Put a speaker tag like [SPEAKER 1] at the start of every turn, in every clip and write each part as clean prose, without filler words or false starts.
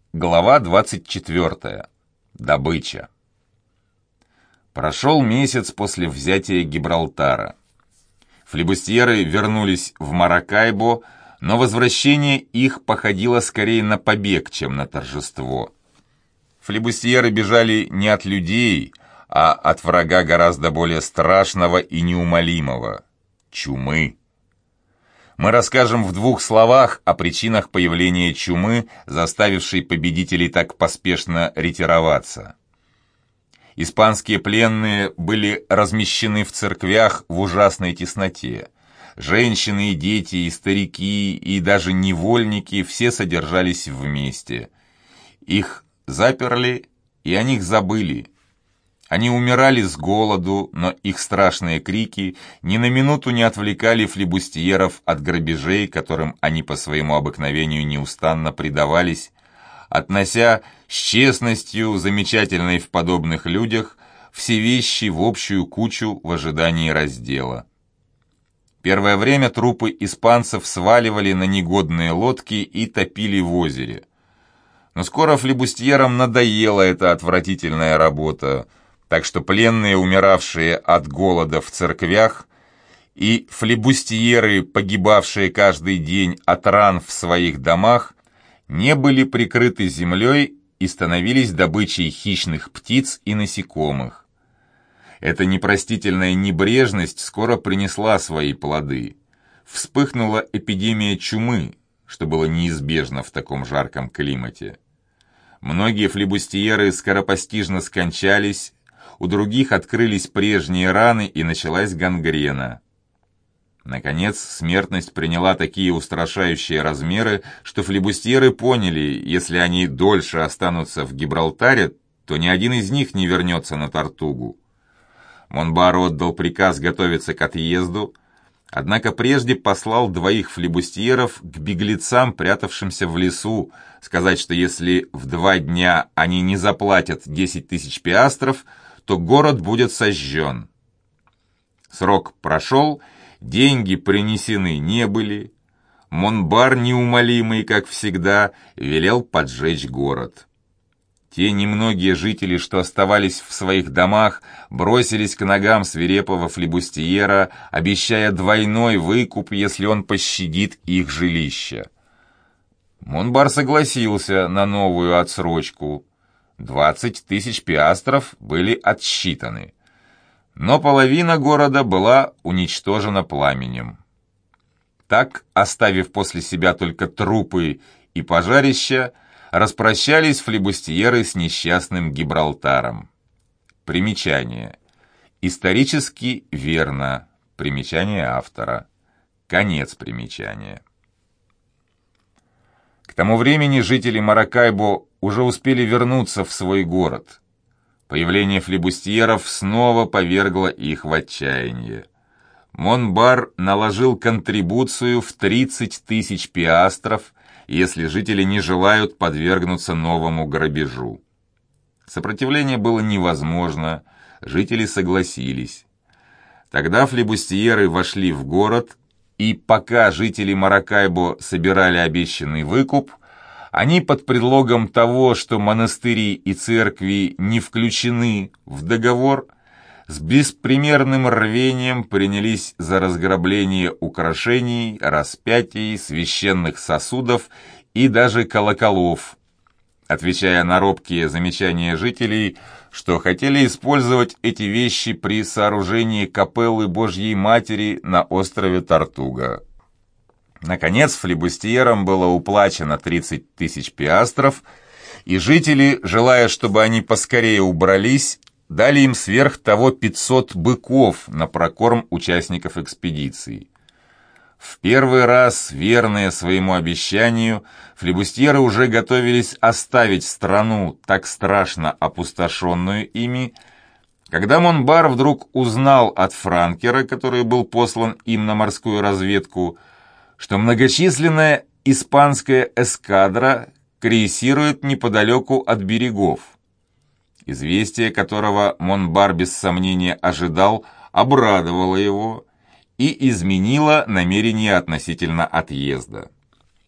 [SPEAKER 1] Глава 24. Добыча. Прошел месяц после взятия Гибралтара. Флибустьеры вернулись в Маракайбо, но возвращение их походило скорее на побег, чем на торжество. Флибустьеры бежали не от людей, а от врага гораздо более страшного и неумолимого – чумы. Мы расскажем в двух словах о причинах появления чумы, заставившей победителей так поспешно ретироваться. Испанские пленные были размещены в церквях в ужасной тесноте. Женщины и дети, и старики, и даже невольники все содержались вместе. Их заперли, и о них забыли. Они умирали с голоду, но их страшные крики ни на минуту не отвлекали флибустьеров от грабежей, которым они по своему обыкновению неустанно предавались, относя с честностью, замечательной в подобных людях, все вещи в общую кучу в ожидании раздела. Первое время трупы испанцев сваливали на негодные лодки и топили в озере. Но скоро флибустьерам надоела эта отвратительная работа, так что пленные, умиравшие от голода в церквях, и флибустьеры, погибавшие каждый день от ран в своих домах, не были прикрыты землей и становились добычей хищных птиц и насекомых. Эта непростительная небрежность скоро принесла свои плоды. Вспыхнула эпидемия чумы, что было неизбежно в таком жарком климате. Многие флибустьеры скоропостижно скончались, у других открылись прежние раны и началась гангрена. Наконец, смертность приняла такие устрашающие размеры, что флибустьеры поняли, если они дольше останутся в Гибралтаре, то ни один из них не вернется на Тортугу. Монбар отдал приказ готовиться к отъезду, однако прежде послал двоих флибустьеров к беглецам, прятавшимся в лесу, сказать, что если в 2 дня они не заплатят 10 тысяч пиастров, то город будет сожжен. Срок прошел, деньги принесены не были. Монбар, неумолимый, как всегда, велел поджечь город. Те немногие жители, что оставались в своих домах, бросились к ногам свирепого флибустьера, обещая двойной выкуп, если он пощадит их жилище. Монбар согласился на новую отсрочку. 20 тысяч пиастров были отсчитаны, но половина города была уничтожена пламенем. Так, оставив после себя только трупы и пожарища, распрощались флибустьеры с несчастным Гибралтаром. Примечание. Исторически верно. Примечание автора. Конец примечания. К тому времени жители Маракайбо уже успели вернуться в свой город. Появление флибустьеров снова повергло их в отчаяние. Монбар наложил контрибуцию в 30 тысяч пиастров, если жители не желают подвергнуться новому грабежу. Сопротивление было невозможно, жители согласились. Тогда флибустьеры вошли в город, и пока жители Маракайбо собирали обещанный выкуп, они под предлогом того, что монастыри и церкви не включены в договор, с беспримерным рвением принялись за разграбление украшений, распятий, священных сосудов и даже колоколов, отвечая на робкие замечания жителей, что хотели использовать эти вещи при сооружении капеллы Божьей Матери на острове Тортуга. Наконец, флибустьерам было уплачено 30 тысяч пиастров, и жители, желая, чтобы они поскорее убрались, дали им сверх того 500 быков на прокорм участников экспедиции. В первый раз, верные своему обещанию, флибустьеры уже готовились оставить страну, так страшно опустошенную ими, когда Монбар вдруг узнал от франкера, который был послан им на морскую разведку, что многочисленная испанская эскадра крейсирует неподалеку от берегов. Известие, которого Монбар без сомнения ожидал, обрадовало его и изменило намерение относительно отъезда.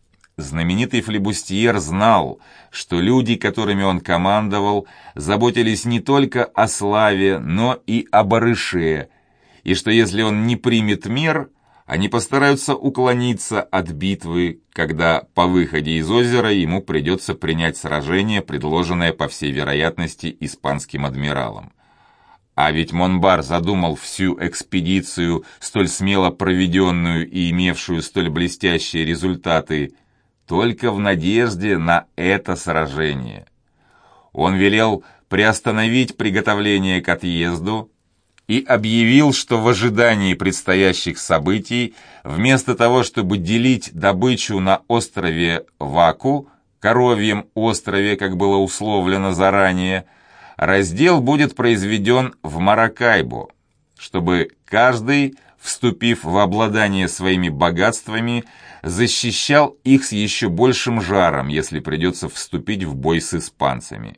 [SPEAKER 1] знаменитый флибустьер знал, что люди, которыми он командовал, заботились не только о славе, но и о барыше, и что если он не примет мер, они постараются уклониться от битвы, когда по выходе из озера ему придется принять сражение, предложенное, по всей вероятности, испанским адмиралом. А ведь Монбар задумал всю экспедицию, столь смело проведенную и имевшую столь блестящие результаты, только в надежде на это сражение. Он велел приостановить приготовление к отъезду и объявил, что в ожидании предстоящих событий, вместо того, чтобы делить добычу на острове Ваку, Коровьем острове, как было условлено заранее, раздел будет произведен в Маракайбо, чтобы каждый, вступив в обладание своими богатствами, защищал их с еще большим жаром, если придется вступить в бой с испанцами.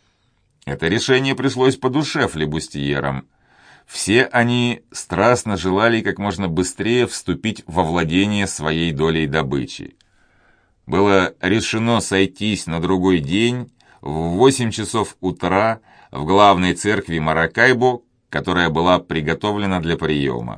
[SPEAKER 1] Это решение пришлось по душе флибустьерам. Все они страстно желали как можно быстрее вступить во владение своей долей добычи. Было решено сойтись на другой день в 8 часов утра в главной церкви Маракайбо, которая была приготовлена для приема.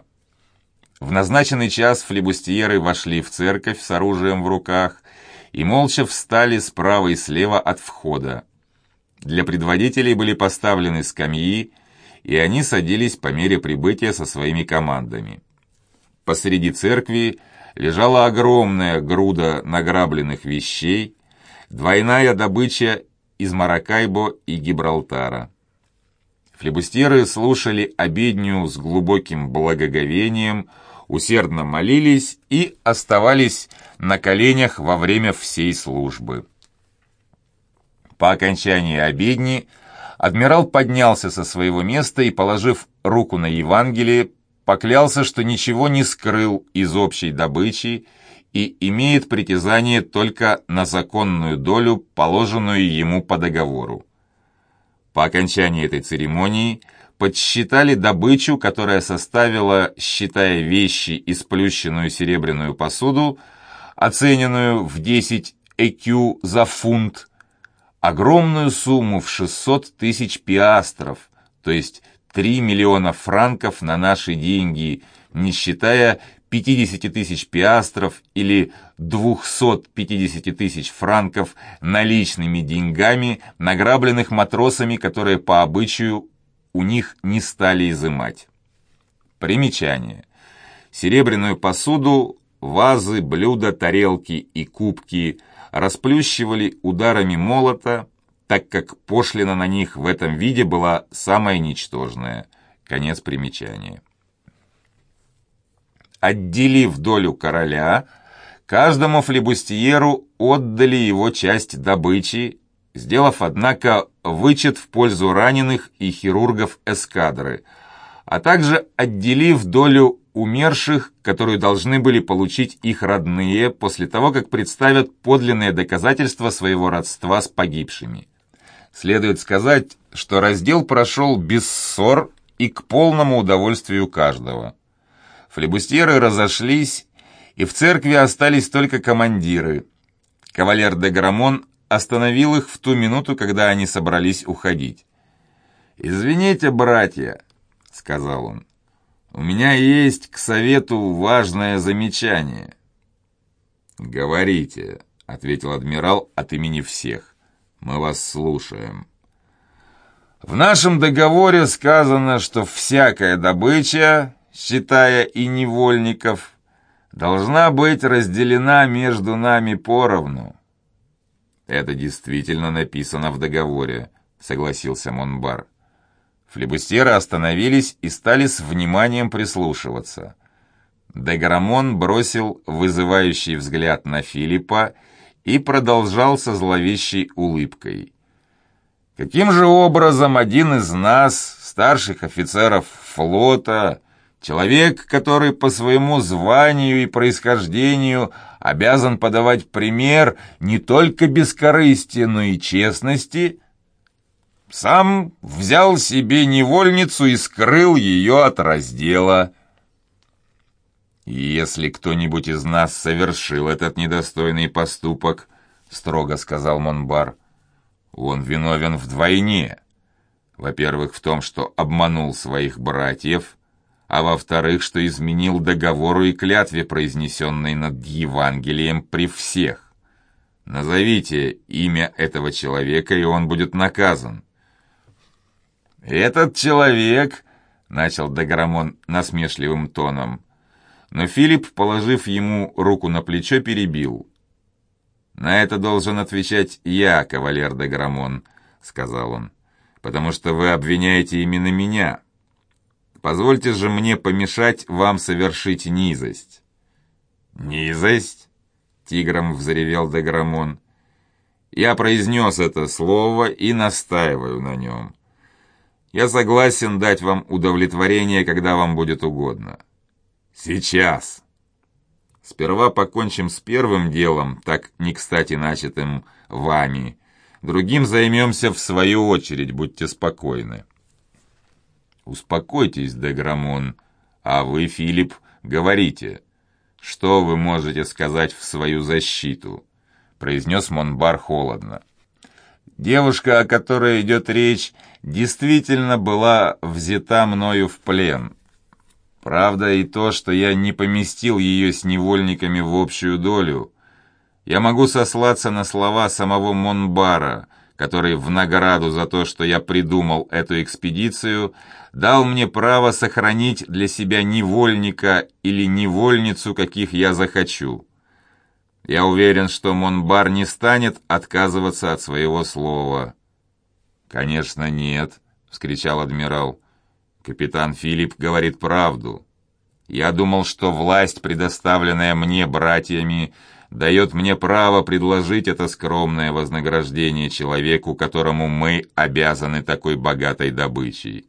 [SPEAKER 1] В назначенный час флибустьеры вошли в церковь с оружием в руках и молча встали справа и слева от входа. Для предводителей были поставлены скамьи, и они садились по мере прибытия со своими командами. Посреди церкви лежала огромная груда награбленных вещей, двойная добыча из Маракайбо и Гибралтара. Флибустьеры слушали обедню с глубоким благоговением, усердно молились и оставались на коленях во время всей службы. По окончании обедни адмирал поднялся со своего места и, положив руку на Евангелие, поклялся, что ничего не скрыл из общей добычи и имеет притязание только на законную долю, положенную ему по договору. По окончании этой церемонии подсчитали добычу, которая составила, считая вещи и сплющенную серебряную посуду, оцененную в 10 ЭКЮ за фунт, огромную сумму в 600 тысяч пиастров, то есть 3 миллиона франков на наши деньги, не считая 50 тысяч пиастров или 250 тысяч франков наличными деньгами, награбленных матросами, которые по обычаю у них не стали изымать. Примечание. Серебряную посуду, вазы, блюда, тарелки и кубки расплющивали ударами молота, так как пошлина на них в этом виде была самая ничтожная. Конец примечания. Отделив долю короля, каждому флибустьеру отдали его часть добычи, сделав, однако, вычет в пользу раненых и хирургов эскадры, а также отделив долю умерших, которую должны были получить их родные после того, как представят подлинные доказательства своего родства с погибшими. Следует сказать, что раздел прошел без ссор и к полному удовольствию каждого. Флибустьеры разошлись, и в церкви остались только командиры. Кавалер де Грамон остановил их в ту минуту, когда они собрались уходить. «Извините, братья», — сказал он, — «у меня есть к совету важное замечание». «Говорите», — ответил адмирал от имени всех, — «мы вас слушаем». «В нашем договоре сказано, что всякая добыча, считая и невольников, должна быть разделена между нами поровну». «Это действительно написано в договоре», — согласился Монбар. Флибустьеры остановились и стали с вниманием прислушиваться. Де Грамон бросил вызывающий взгляд на Филиппа и продолжал со зловещей улыбкой. «Каким же образом один из нас, старших офицеров флота, человек, который по своему званию и происхождению обязан подавать пример не только бескорыстия, но и честности, сам взял себе невольницу и скрыл ее от раздела?» «И если кто-нибудь из нас совершил этот недостойный поступок, — строго сказал Монбар, — он виновен вдвойне. Во-первых, в том, что обманул своих братьев, а во-вторых, что изменил договору и клятве, произнесенной над Евангелием при всех. Назовите имя этого человека, и он будет наказан». «Этот человек, — начал Деграмон насмешливым тоном, но Филипп, положив ему руку на плечо, перебил. «На это должен отвечать я, кавалер Деграмон, — сказал он, — потому что вы обвиняете именно меня. Позвольте же мне помешать вам совершить низость». «Низость?» — тигром взревел Деграмон. «Я произнес это слово и настаиваю на нем. Я согласен дать вам удовлетворение, когда вам будет угодно. Сейчас. Сперва покончим с первым делом, так не кстати начатым вами. Другим займемся в свою очередь, будьте спокойны». «Успокойтесь, Деграмон, а вы, Филипп, говорите, что вы можете сказать в свою защиту», — произнес Монбар холодно. «Девушка, о которой идет речь, действительно была взята мною в плен. Правда и то, что я не поместил ее с невольниками в общую долю. Я могу сослаться на слова самого Монбара, который в награду за то, что я придумал эту экспедицию, дал мне право сохранить для себя невольника или невольницу, каких я захочу. Я уверен, что Монбар не станет отказываться от своего слова». «Конечно, нет», — вскричал адмирал. «Капитан Филипп говорит правду. Я думал, что власть, предоставленная мне братьями, дает мне право предложить это скромное вознаграждение человеку, которому мы обязаны такой богатой добычей».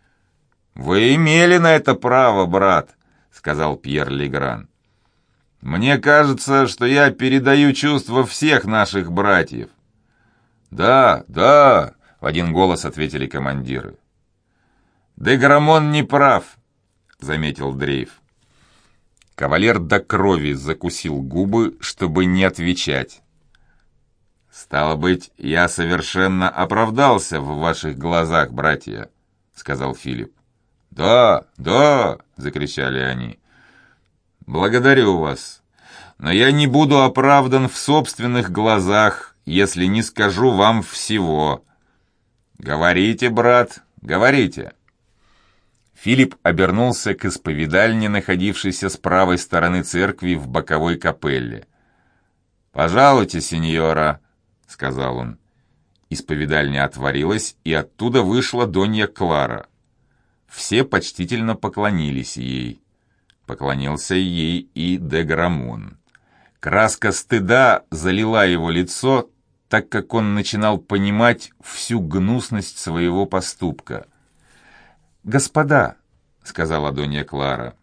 [SPEAKER 1] «Вы имели на это право, брат», — сказал Пьер Легран. «Мне кажется, что я передаю чувства всех наших братьев». «Да, да», — в один голос ответили командиры. «Деграмон не прав», — заметил Дрейф. Кавалер до крови закусил губы, чтобы не отвечать. «Стало быть, я совершенно оправдался в ваших глазах, братья», — сказал Филипп. «Да, да», — закричали они. «Благодарю вас, но я не буду оправдан в собственных глазах, если не скажу вам всего. Говорите, брат, говорите». Филипп обернулся к исповедальне, находившейся с правой стороны церкви в боковой капелле. «Пожалуйте, сеньора», — сказал он. Исповедальня отворилась, и оттуда вышла Донья Клара. Все почтительно поклонились ей. Поклонился ей и Деграмон. Краска стыда залила его лицо, так как он начинал понимать всю гнусность своего поступка. «Господа», — сказала Донья Клара,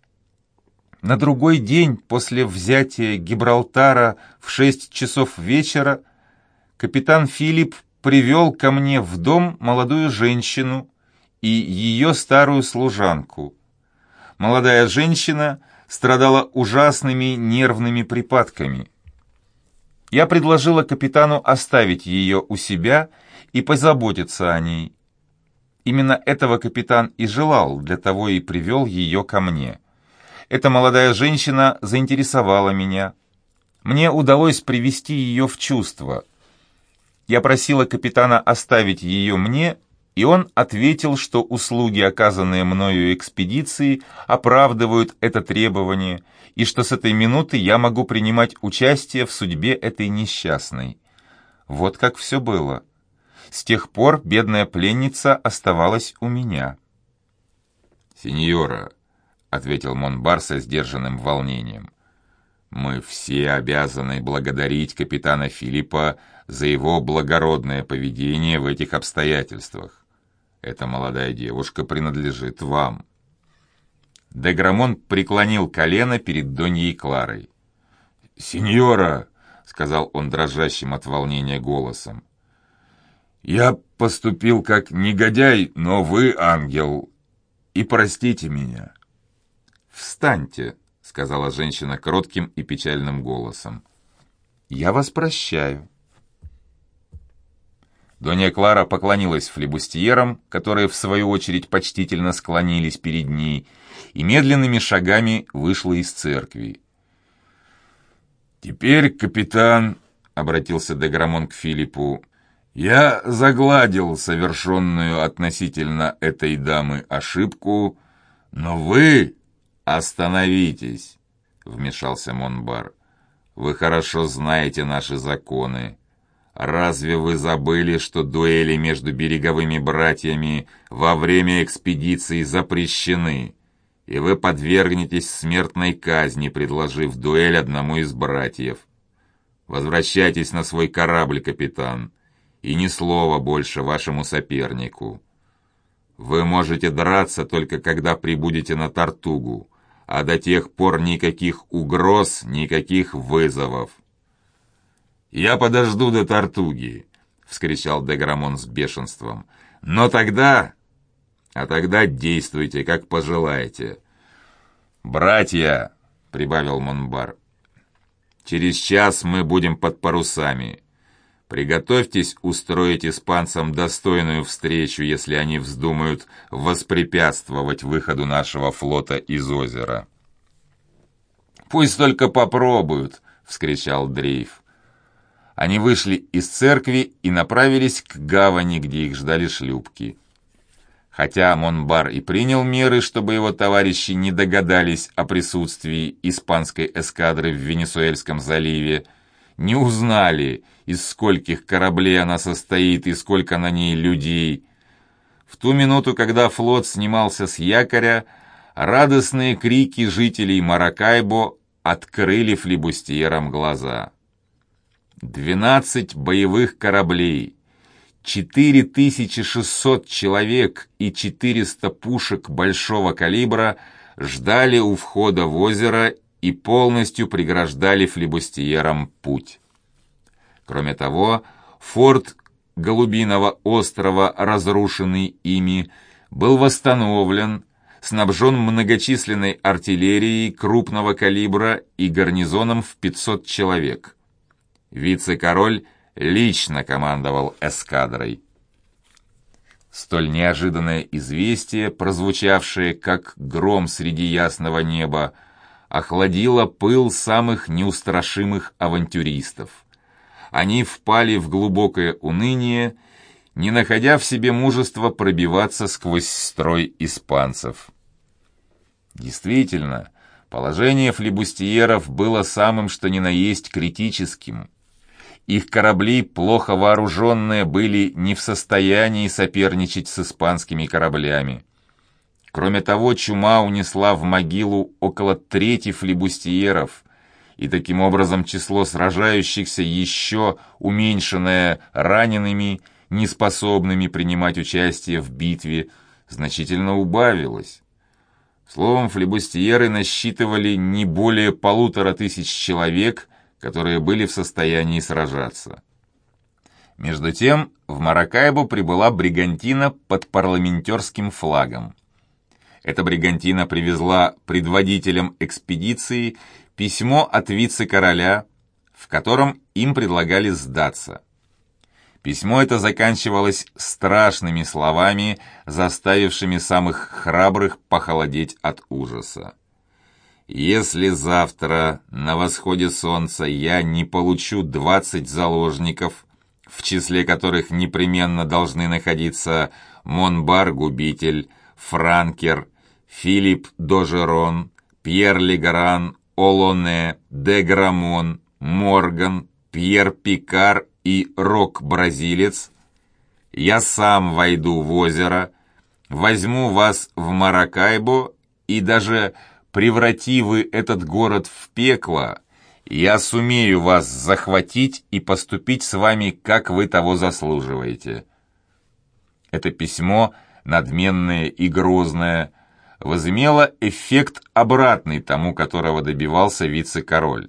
[SPEAKER 1] — «на другой день после взятия Гибралтара в 6 часов вечера капитан Филипп привел ко мне в дом молодую женщину и ее старую служанку. Молодая женщина страдала ужасными нервными припадками. Я предложила капитану оставить ее у себя и позаботиться о ней. Именно этого капитан и желал, для того и привел ее ко мне. Эта молодая женщина заинтересовала меня. Мне удалось привести ее в чувство. Я просила капитана оставить ее мне, и он ответил, что услуги, оказанные мною экспедиции, оправдывают это требование, и что с этой минуты я могу принимать участие в судьбе этой несчастной. Вот как все было. С тех пор бедная пленница оставалась у меня. «Сеньора», — ответил Монбар со сдержанным волнением, — «мы все обязаны благодарить капитана Филиппа за его благородное поведение в этих обстоятельствах. Эта молодая девушка принадлежит вам». Деграмон преклонил колено перед Доньей Кларой. «Сеньора», — сказал он дрожащим от волнения голосом, — «я поступил как негодяй, но вы ангел, и простите меня». «Встаньте», сказала женщина кротким и печальным голосом. «Я вас прощаю». Донья Клара поклонилась флебустьерам, которые, в свою очередь, почтительно склонились перед ней, и медленными шагами вышла из церкви. «Теперь, капитан», — обратился де Грамон к Филиппу, — «я загладил совершенную относительно этой дамы ошибку, но вы остановитесь», — вмешался Монбар. «Вы хорошо знаете наши законы. Разве вы забыли, что дуэли между береговыми братьями во время экспедиции запрещены, и вы подвергнетесь смертной казни, предложив дуэль одному из братьев? Возвращайтесь на свой корабль, капитан, и ни слова больше вашему сопернику. Вы можете драться только когда прибудете на Тартугу, а до тех пор никаких угроз, никаких вызовов». «Я подожду до Тартуги», — вскричал де Грамон с бешенством. «Но тогда... А тогда действуйте, как пожелаете». «Братья», — прибавил Монбар, — «через час мы будем под парусами. Приготовьтесь устроить испанцам достойную встречу, если они вздумают воспрепятствовать выходу нашего флота из озера». «Пусть только попробуют», — вскричал Дрейф. Они вышли из церкви и направились к гавани, где их ждали шлюпки. Хотя Монбар и принял меры, чтобы его товарищи не догадались о присутствии испанской эскадры в Венесуэльском заливе, не узнали, из скольких кораблей она состоит и сколько на ней людей. В ту минуту, когда флот снимался с якоря, радостные крики жителей Маракайбо открыли флибустьерам глаза. 12 боевых кораблей, 4600 человек и 400 пушек большого калибра ждали у входа в озеро и полностью преграждали флибустьерам путь. Кроме того, форт Голубиного острова, разрушенный ими, был восстановлен, снабжен многочисленной артиллерией крупного калибра и гарнизоном в 500 человек. Вице-король лично командовал эскадрой. Столь неожиданное известие, прозвучавшее как гром среди ясного неба, охладило пыл самых неустрашимых авантюристов. Они впали в глубокое уныние, не находя в себе мужества пробиваться сквозь строй испанцев. Действительно, положение флибустьеров было самым что ни на есть критическим. Их корабли, плохо вооруженные, были не в состоянии соперничать с испанскими кораблями. Кроме того, чума унесла в могилу около трети флибустьеров, и таким образом число сражающихся, еще уменьшенное ранеными, неспособными принимать участие в битве, значительно убавилось. Словом, флибустьеры насчитывали не более 1500 человек, которые были в состоянии сражаться. Между тем, в Маракайбо прибыла бригантина под парламентерским флагом. Эта бригантина привезла предводителям экспедиции письмо от вице-короля, в котором им предлагали сдаться. Письмо это заканчивалось страшными словами, заставившими самых храбрых похолодеть от ужаса. «Если завтра на восходе солнца я не получу 20 заложников, в числе которых непременно должны находиться Монбар-губитель, Франкер, Филипп Дожерон, Пьер Легран, Олоне, де Грамон, Морган, Пьер Пикар и Рок-бразилец, я сам войду в озеро, возьму вас в Маракайбо, и даже преврати вы этот город в пекло, я сумею вас захватить и поступить с вами, как вы того заслуживаете». Это письмо, надменное и грозное, возымело эффект обратный тому, которого добивался вице-король.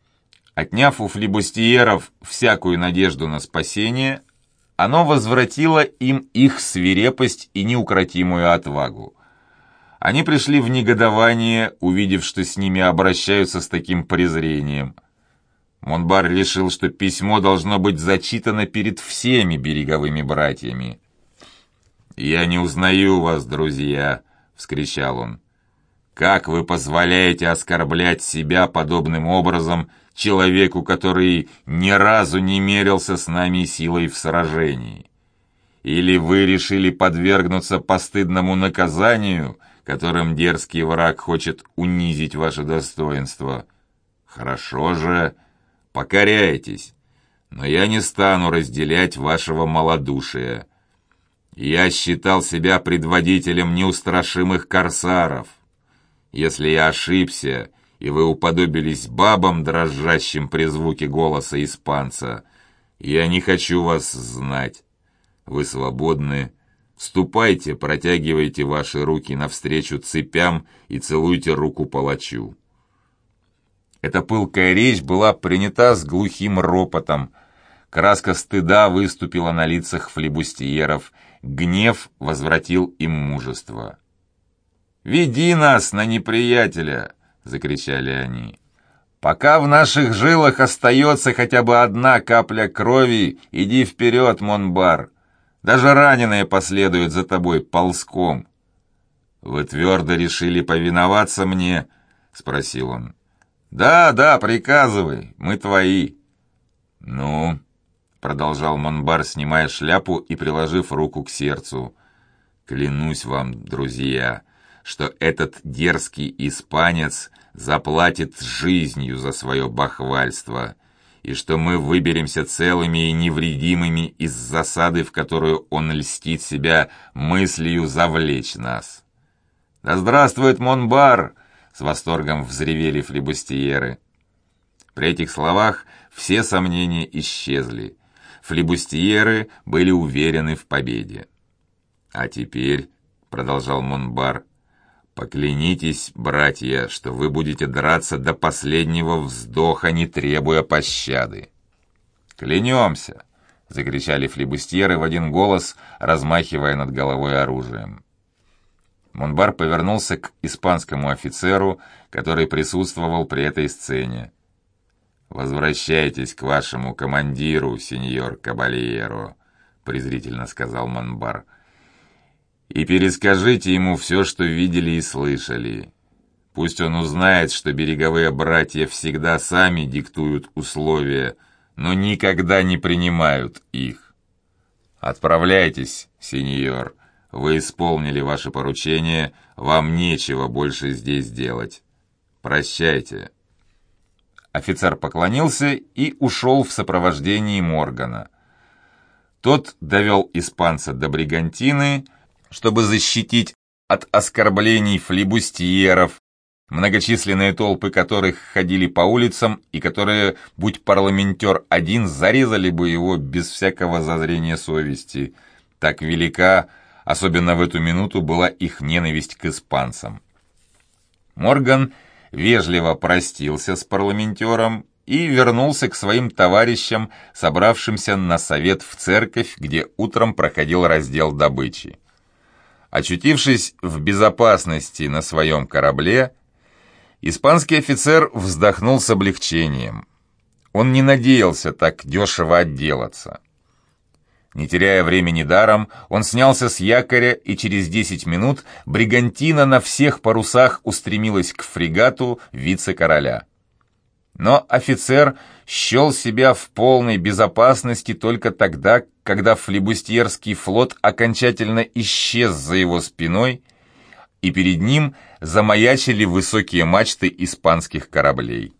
[SPEAKER 1] Отняв у флибустьеров всякую надежду на спасение, оно возвратило им их свирепость и неукротимую отвагу. Они пришли в негодование, увидев, что с ними обращаются с таким презрением. Монбар решил, что письмо должно быть зачитано перед всеми береговыми братьями. «Я не узнаю вас, друзья!» — вскричал он. «Как вы позволяете оскорблять себя подобным образом человеку, который ни разу не мерился с нами силой в сражении? Или вы решили подвергнуться постыдному наказанию, которым дерзкий враг хочет унизить ваше достоинство? Хорошо же, покоряйтесь, но я не стану разделять вашего малодушия. Я считал себя предводителем неустрашимых корсаров. Если я ошибся, и вы уподобились бабам, дрожащим при звуке голоса испанца, я не хочу вас знать. Вы свободны. Ступайте, протягивайте ваши руки навстречу цепям и целуйте руку палачу». Эта пылкая речь была принята с глухим ропотом. Краска стыда выступила на лицах флибустьеров, гнев возвратил им мужество. «Веди нас на неприятеля!» — закричали они. «Пока в наших жилах остается хотя бы одна капля крови, иди вперед, Монбар! Даже раненые последуют за тобой ползком!» «Вы твердо решили повиноваться мне?» — спросил он. «Да, приказывай, мы твои». «Ну?» — продолжал Монбар, снимая шляпу и приложив руку к сердцу. «Клянусь вам, друзья, что этот дерзкий испанец заплатит жизнью за свое бахвальство, и что мы выберемся целыми и невредимыми из засады, в которую он льстит себя мыслью завлечь нас». «Да здравствует Монбар!» — с восторгом взревели флибустьеры. При этих словах все сомнения исчезли. Флибустьеры были уверены в победе. «А теперь», — продолжал Монбар, — «поклянитесь, братья, что вы будете драться до последнего вздоха, не требуя пощады». «Клянемся!» — закричали флибустьеры в один голос, размахивая над головой оружием. Монбар повернулся к испанскому офицеру, который присутствовал при этой сцене. «Возвращайтесь к вашему командиру, сеньор Кабальеро», — презрительно сказал Монбар, — «и перескажите ему все, что видели и слышали. Пусть он узнает, что береговые братья всегда сами диктуют условия, но никогда не принимают их. Отправляйтесь, сеньор. Вы исполнили ваше поручение, вам нечего больше здесь делать. Прощайте». Офицер поклонился и ушел в сопровождении Моргана. Тот довел испанца до Бригантины, чтобы защитить от оскорблений флибустьеров, многочисленные толпы которых ходили по улицам и которые, будь парламентер один, зарезали бы его без всякого зазрения совести. Так велика, особенно в эту минуту, была их ненависть к испанцам. Морган вежливо простился с парламентером и вернулся к своим товарищам, собравшимся на совет в церковь, где утром проходил раздел добычи. Очутившись в безопасности на своем корабле, испанский офицер вздохнул с облегчением. Он не надеялся так дешево отделаться. Не теряя времени даром, он снялся с якоря, и через 10 минут Бригантина на всех парусах устремилась к фрегату вице-короля. Но офицер счел себя в полной безопасности только тогда, когда флибустьерский флот окончательно исчез за его спиной, и перед ним замаячили высокие мачты испанских кораблей.